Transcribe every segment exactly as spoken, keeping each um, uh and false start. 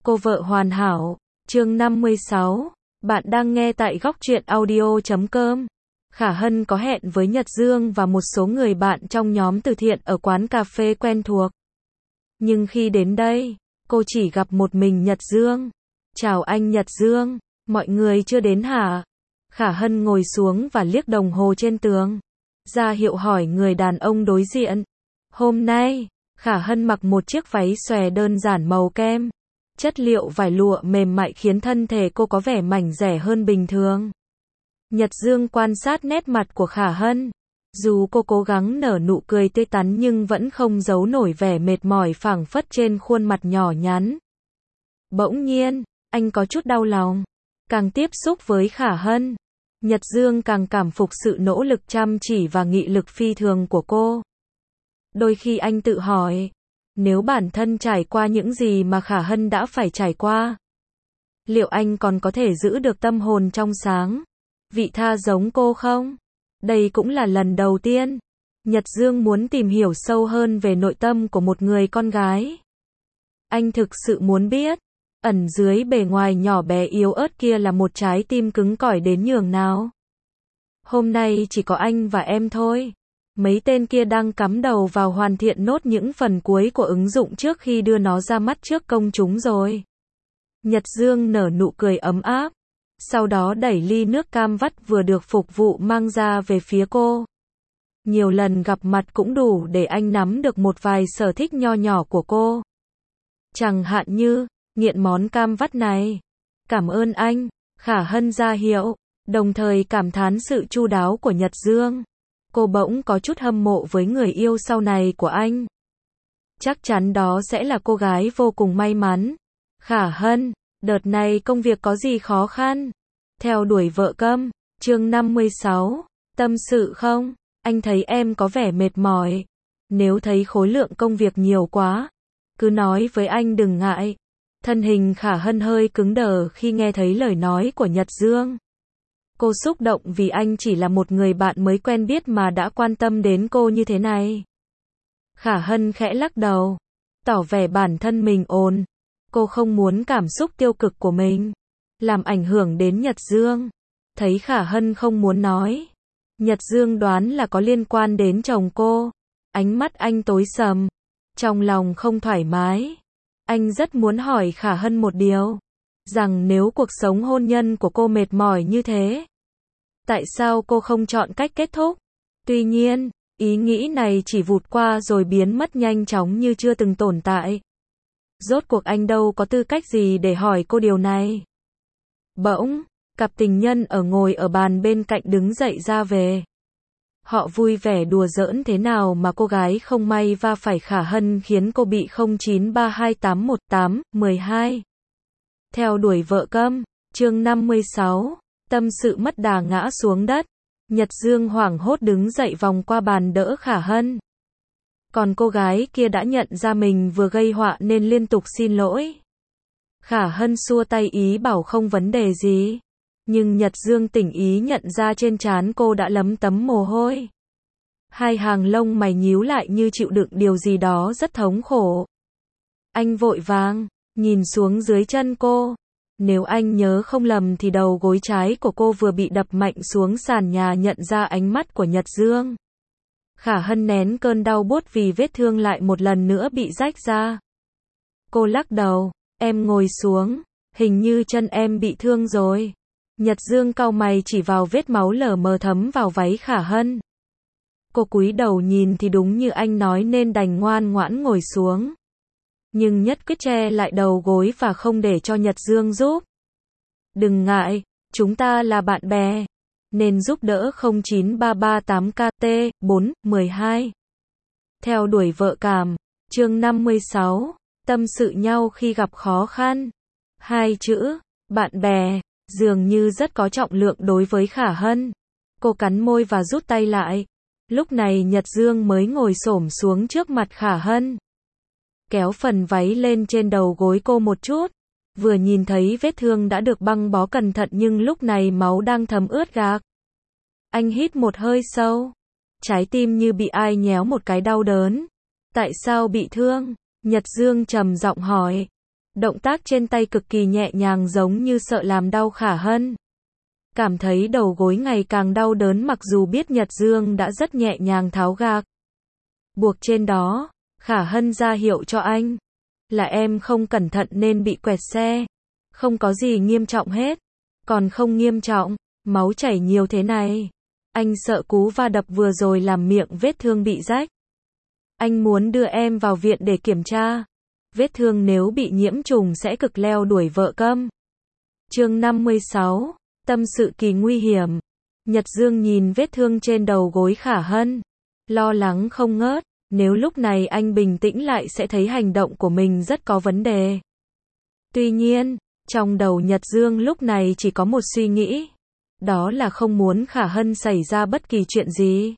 Cô vợ hoàn hảo, chương năm mươi sáu. Bạn đang nghe tại góc truyện audio chấm com. Khả Hân có hẹn với Nhật Dương và một số người bạn trong nhóm từ thiện ở quán cà phê quen thuộc. Nhưng khi đến đây, cô chỉ gặp một mình Nhật Dương. Chào anh Nhật Dương, mọi người chưa đến hả? Khả Hân ngồi xuống và liếc đồng hồ trên tường. Ra hiệu hỏi người đàn ông đối diện. Hôm nay, Khả Hân mặc một chiếc váy xòe đơn giản màu kem. Chất liệu vải lụa mềm mại khiến thân thể cô có vẻ mảnh dẻ hơn bình thường. Nhật Dương quan sát nét mặt của Khả Hân. Dù cô cố gắng nở nụ cười tươi tắn nhưng vẫn không giấu nổi vẻ mệt mỏi phảng phất trên khuôn mặt nhỏ nhắn. Bỗng nhiên, anh có chút đau lòng. Càng tiếp xúc với Khả Hân, Nhật Dương càng cảm phục sự nỗ lực chăm chỉ và nghị lực phi thường của cô. Đôi khi anh tự hỏi, nếu bản thân trải qua những gì mà Khả Hân đã phải trải qua, liệu anh còn có thể giữ được tâm hồn trong sáng, vị tha giống cô không? Đây cũng là lần đầu tiên Nhật Dương muốn tìm hiểu sâu hơn về nội tâm của một người con gái. Anh thực sự muốn biết, ẩn dưới bề ngoài nhỏ bé yếu ớt kia là một trái tim cứng cỏi đến nhường nào. Hôm nay chỉ có anh và em thôi. Mấy tên kia đang cắm đầu vào hoàn thiện nốt những phần cuối của ứng dụng trước khi đưa nó ra mắt trước công chúng rồi. Nhật Dương nở nụ cười ấm áp, sau đó đẩy ly nước cam vắt vừa được phục vụ mang ra về phía cô. Nhiều lần gặp mặt cũng đủ để anh nắm được một vài sở thích nho nhỏ của cô. Chẳng hạn như, nghiện món cam vắt này. Cảm ơn anh, Khả Hân ra hiệu, đồng thời cảm thán sự chu đáo của Nhật Dương. Cô bỗng có chút hâm mộ với người yêu sau này của anh. Chắc chắn đó sẽ là cô gái vô cùng may mắn. Khả Hân, đợt này công việc có gì khó khăn? Theo đuổi vợ câm, chương năm mươi sáu, tâm sự không? Anh thấy em có vẻ mệt mỏi. Nếu thấy khối lượng công việc nhiều quá, cứ nói với anh đừng ngại. Thân hình Khả Hân hơi cứng đờ khi nghe thấy lời nói của Nhật Dương. Cô xúc động vì anh chỉ là một người bạn mới quen biết mà đã quan tâm đến cô như thế này. Khả Hân khẽ lắc đầu, tỏ vẻ bản thân mình ổn. Cô không muốn cảm xúc tiêu cực của mình làm ảnh hưởng đến Nhật Dương. Thấy Khả Hân không muốn nói, Nhật Dương đoán là có liên quan đến chồng cô. Ánh mắt anh tối sầm, trong lòng không thoải mái. Anh rất muốn hỏi Khả Hân một điều, rằng nếu cuộc sống hôn nhân của cô mệt mỏi như thế, tại sao cô không chọn cách kết thúc? Tuy nhiên, ý nghĩ này chỉ vụt qua rồi biến mất nhanh chóng như chưa từng tồn tại. Rốt cuộc anh đâu có tư cách gì để hỏi cô điều này. Bỗng, cặp tình nhân ở ngồi ở bàn bên cạnh đứng dậy ra về. Họ vui vẻ đùa giỡn thế nào mà cô gái không may va phải Khả Hân khiến cô bị không chín ba hai tám một tám một hai. Theo đuổi vợ câm, chương năm mươi sáu, tâm sự mất đà ngã xuống đất. Nhật Dương hoảng hốt đứng dậy vòng qua bàn đỡ Khả Hân. Còn cô gái kia đã nhận ra mình vừa gây họa nên liên tục xin lỗi. Khả Hân xua tay ý bảo không vấn đề gì. Nhưng Nhật Dương tỉnh ý nhận ra trên trán cô đã lấm tấm mồ hôi. Hai hàng lông mày nhíu lại như chịu đựng điều gì đó rất thống khổ. Anh vội vàng nhìn xuống dưới chân cô. Nếu anh nhớ không lầm thì đầu gối trái của cô vừa bị đập mạnh xuống sàn nhà nhận ra ánh mắt của Nhật Dương. Khả Hân nén cơn đau buốt vì vết thương lại một lần nữa bị rách ra. Cô lắc đầu, em ngồi xuống, hình như chân em bị thương rồi. Nhật Dương cau mày chỉ vào vết máu lở mờ thấm vào váy Khả Hân. Cô cúi đầu nhìn thì đúng như anh nói nên đành ngoan ngoãn ngồi xuống. Nhưng nhất quyết che lại đầu gối và không để cho Nhật Dương giúp. Đừng ngại, chúng ta là bạn bè, nên giúp đỡ không chín ba ba tám K T bốn một hai. Theo đuổi vợ cảm, chương năm mươi sáu, tâm sự nhau khi gặp khó khăn. Hai chữ, bạn bè, dường như rất có trọng lượng đối với Khả Hân. Cô cắn môi và rút tay lại. Lúc này Nhật Dương mới ngồi xổm xuống trước mặt Khả Hân, kéo phần váy lên trên đầu gối cô một chút. Vừa nhìn thấy vết thương đã được băng bó cẩn thận nhưng lúc này máu đang thấm ướt gạc. Anh hít một hơi sâu. Trái tim như bị ai nhéo một cái đau đớn. Tại sao bị thương? Nhật Dương trầm giọng hỏi. Động tác trên tay cực kỳ nhẹ nhàng giống như sợ làm đau Khả Hân. Cảm thấy đầu gối ngày càng đau đớn mặc dù biết Nhật Dương đã rất nhẹ nhàng tháo gạc. Buộc trên đó, Khả Hân ra hiệu cho anh. Là em không cẩn thận nên bị quẹt xe. Không có gì nghiêm trọng hết. Còn không nghiêm trọng, máu chảy nhiều thế này. Anh sợ cú va đập vừa rồi làm miệng vết thương bị rách. Anh muốn đưa em vào viện để kiểm tra. Vết thương nếu bị nhiễm trùng sẽ cực leo đuổi vợ câm. Chương năm mươi sáu, tâm sự kỳ nguy hiểm. Nhật Dương nhìn vết thương trên đầu gối Khả Hân, lo lắng không ngớt, nếu lúc này anh bình tĩnh lại sẽ thấy hành động của mình rất có vấn đề. Tuy nhiên, trong đầu Nhật Dương lúc này chỉ có một suy nghĩ, đó là không muốn Khả Hân xảy ra bất kỳ chuyện gì.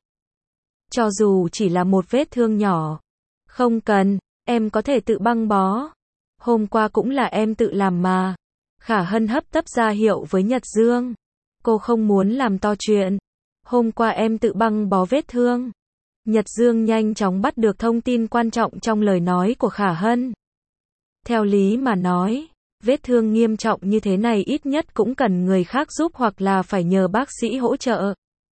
Cho dù chỉ là một vết thương nhỏ. Không cần, em có thể tự băng bó. Hôm qua cũng là em tự làm mà. Khả Hân hấp tấp ra hiệu với Nhật Dương. Cô không muốn làm to chuyện. Hôm qua em tự băng bó vết thương. Nhật Dương nhanh chóng bắt được thông tin quan trọng trong lời nói của Khả Hân. Theo lý mà nói, vết thương nghiêm trọng như thế này ít nhất cũng cần người khác giúp hoặc là phải nhờ bác sĩ hỗ trợ.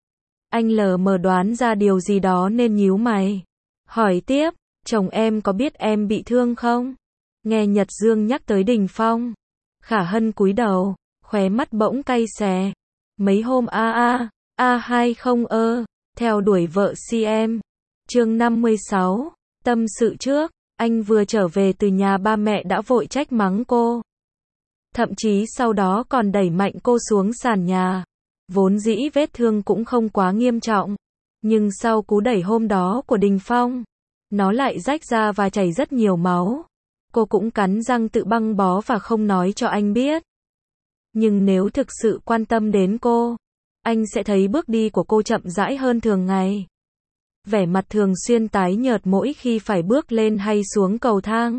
Anh lờ mờ đoán ra điều gì đó nên nhíu mày. Hỏi tiếp, chồng em có biết em bị thương không? Nghe Nhật Dương nhắc tới Đình Phong. Khả Hân cúi đầu, khóe mắt bỗng cay xè. Mấy hôm a a, a hai không ơ, theo đuổi vợ si em. Chương năm mươi sáu, tâm sự trước, anh vừa trở về từ nhà ba mẹ đã vội trách mắng cô. Thậm chí sau đó còn đẩy mạnh cô xuống sàn nhà. Vốn dĩ vết thương cũng không quá nghiêm trọng. Nhưng sau cú đẩy hôm đó của Đình Phong, nó lại rách ra và chảy rất nhiều máu. Cô cũng cắn răng tự băng bó và không nói cho anh biết. Nhưng nếu thực sự quan tâm đến cô, anh sẽ thấy bước đi của cô chậm rãi hơn thường ngày. Vẻ mặt thường xuyên tái nhợt mỗi khi phải bước lên hay xuống cầu thang.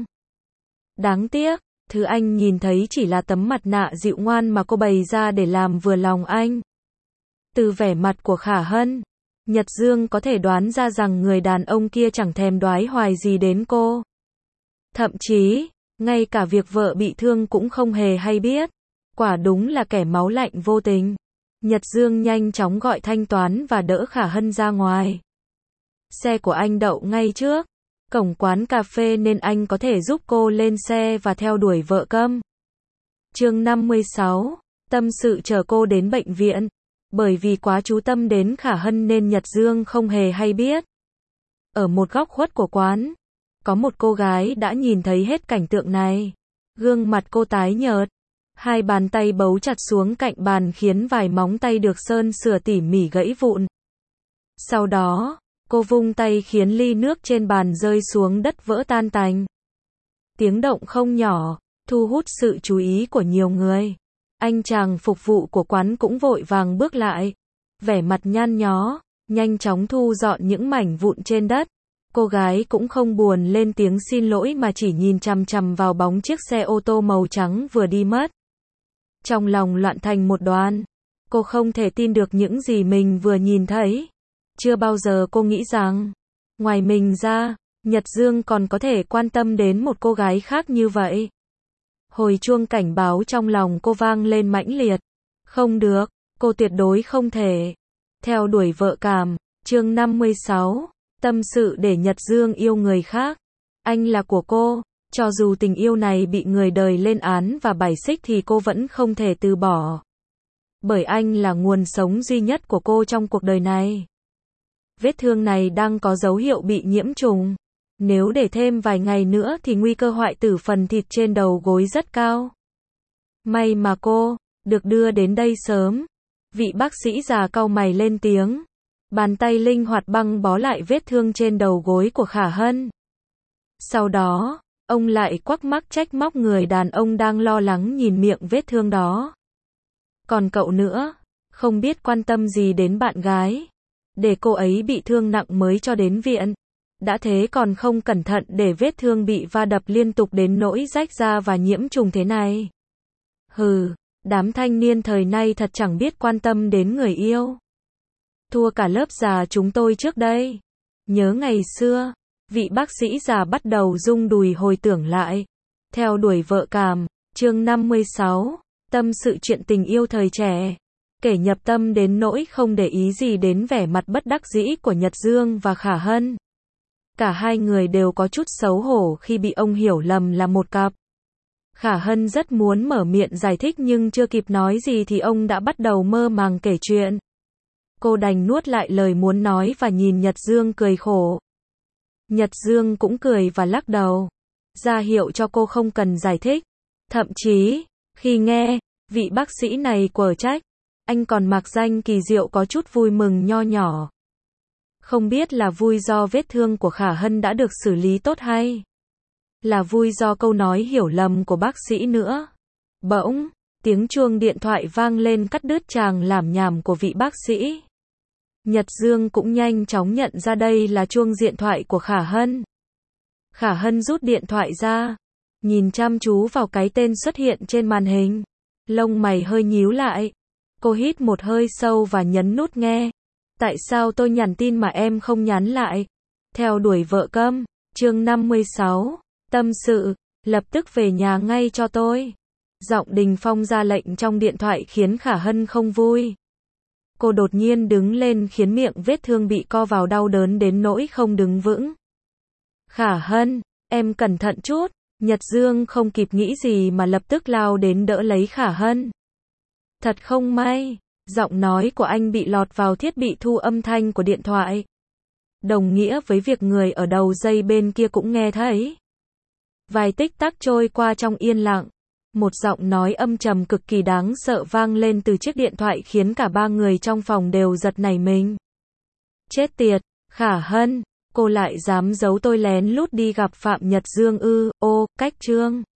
Đáng tiếc, thứ anh nhìn thấy chỉ là tấm mặt nạ dịu ngoan mà cô bày ra để làm vừa lòng anh. Từ vẻ mặt của Khả Hân, Nhật Dương có thể đoán ra rằng người đàn ông kia chẳng thèm đoái hoài gì đến cô. Thậm chí, ngay cả việc vợ bị thương cũng không hề hay biết. Quả đúng là kẻ máu lạnh vô tình. Nhật Dương nhanh chóng gọi thanh toán và đỡ Khả Hân ra ngoài. Xe của anh đậu ngay trước cổng quán cà phê nên anh có thể giúp cô lên xe và theo đuổi vợ câm. Chương năm mươi sáu, tâm sự chở cô đến bệnh viện. Bởi vì quá chú tâm đến Khả Hân nên Nhật Dương không hề hay biết. Ở một góc khuất của quán, có một cô gái đã nhìn thấy hết cảnh tượng này. Gương mặt cô tái nhợt, hai bàn tay bấu chặt xuống cạnh bàn khiến vài móng tay được sơn sửa tỉ mỉ gãy vụn. Sau đó, cô vung tay khiến ly nước trên bàn rơi xuống đất vỡ tan tành. Tiếng động không nhỏ, thu hút sự chú ý của nhiều người. Anh chàng phục vụ của quán cũng vội vàng bước lại. Vẻ mặt nhăn nhó, nhanh chóng thu dọn những mảnh vụn trên đất. Cô gái cũng không buồn lên tiếng xin lỗi mà chỉ nhìn chằm chằm vào bóng chiếc xe ô tô màu trắng vừa đi mất. Trong lòng loạn thành một đoàn. Cô không thể tin được những gì mình vừa nhìn thấy. Chưa bao giờ cô nghĩ rằng, ngoài mình ra, Nhật Dương còn có thể quan tâm đến một cô gái khác như vậy. Hồi chuông cảnh báo trong lòng cô vang lên mãnh liệt. Không được, cô tuyệt đối không thể. Theo đuổi vợ cảm, chương năm mươi sáu, tâm sự để Nhật Dương yêu người khác. Anh là của cô, cho dù tình yêu này bị người đời lên án và bài xích thì cô vẫn không thể từ bỏ. Bởi anh là nguồn sống duy nhất của cô trong cuộc đời này. Vết thương này đang có dấu hiệu bị nhiễm trùng. Nếu để thêm vài ngày nữa thì nguy cơ hoại tử phần thịt trên đầu gối rất cao. May mà cô được đưa đến đây sớm. Vị bác sĩ già cau mày lên tiếng. Bàn tay linh hoạt băng bó lại vết thương trên đầu gối của Khả Hân. Sau đó, ông lại quắc mắc trách móc người đàn ông đang lo lắng nhìn miệng vết thương đó. Còn cậu nữa, không biết quan tâm gì đến bạn gái. Để cô ấy bị thương nặng mới cho đến viện. Đã thế còn không cẩn thận để vết thương bị va đập liên tục đến nỗi rách ra và nhiễm trùng thế này. Hừ, đám thanh niên thời nay thật chẳng biết quan tâm đến người yêu. Thua cả lớp già chúng tôi trước đây. Nhớ ngày xưa, vị bác sĩ già bắt đầu rung đùi hồi tưởng lại. Theo đuổi vợ cảm, chương năm mươi sáu, tâm sự chuyện tình yêu thời trẻ. Kể nhập tâm đến nỗi không để ý gì đến vẻ mặt bất đắc dĩ của Nhật Dương và Khả Hân. Cả hai người đều có chút xấu hổ khi bị ông hiểu lầm là một cặp. Khả Hân rất muốn mở miệng giải thích nhưng chưa kịp nói gì thì ông đã bắt đầu mơ màng kể chuyện. Cô đành nuốt lại lời muốn nói và nhìn Nhật Dương cười khổ. Nhật Dương cũng cười và lắc đầu, ra hiệu cho cô không cần giải thích. Thậm chí, khi nghe vị bác sĩ này quở trách, anh còn mặc danh kỳ diệu có chút vui mừng nho nhỏ. Không biết là vui do vết thương của Khả Hân đã được xử lý tốt hay là vui do câu nói hiểu lầm của bác sĩ nữa. Bỗng, tiếng chuông điện thoại vang lên cắt đứt chàng lảm nhảm của vị bác sĩ. Nhật Dương cũng nhanh chóng nhận ra đây là chuông điện thoại của Khả Hân. Khả Hân rút điện thoại ra, nhìn chăm chú vào cái tên xuất hiện trên màn hình. Lông mày hơi nhíu lại. Cô hít một hơi sâu và nhấn nút nghe. Tại sao tôi nhắn tin mà em không nhắn lại? Theo đuổi vợ câm, chương năm mươi sáu, tâm sự, lập tức về nhà ngay cho tôi. Giọng Đình Phong ra lệnh trong điện thoại khiến Khả Hân không vui. Cô đột nhiên đứng lên khiến miệng vết thương bị co vào đau đớn đến nỗi không đứng vững. Khả Hân, em cẩn thận chút. Nhật Dương không kịp nghĩ gì mà lập tức lao đến đỡ lấy Khả Hân. Thật không may, giọng nói của anh bị lọt vào thiết bị thu âm thanh của điện thoại. Đồng nghĩa với việc người ở đầu dây bên kia cũng nghe thấy. Vài tích tắc trôi qua trong yên lặng. Một giọng nói âm trầm cực kỳ đáng sợ vang lên từ chiếc điện thoại khiến cả ba người trong phòng đều giật nảy mình. Chết tiệt, Khả Hân, cô lại dám giấu tôi lén lút đi gặp Phạm Nhật Dương ư? Ô, cách chương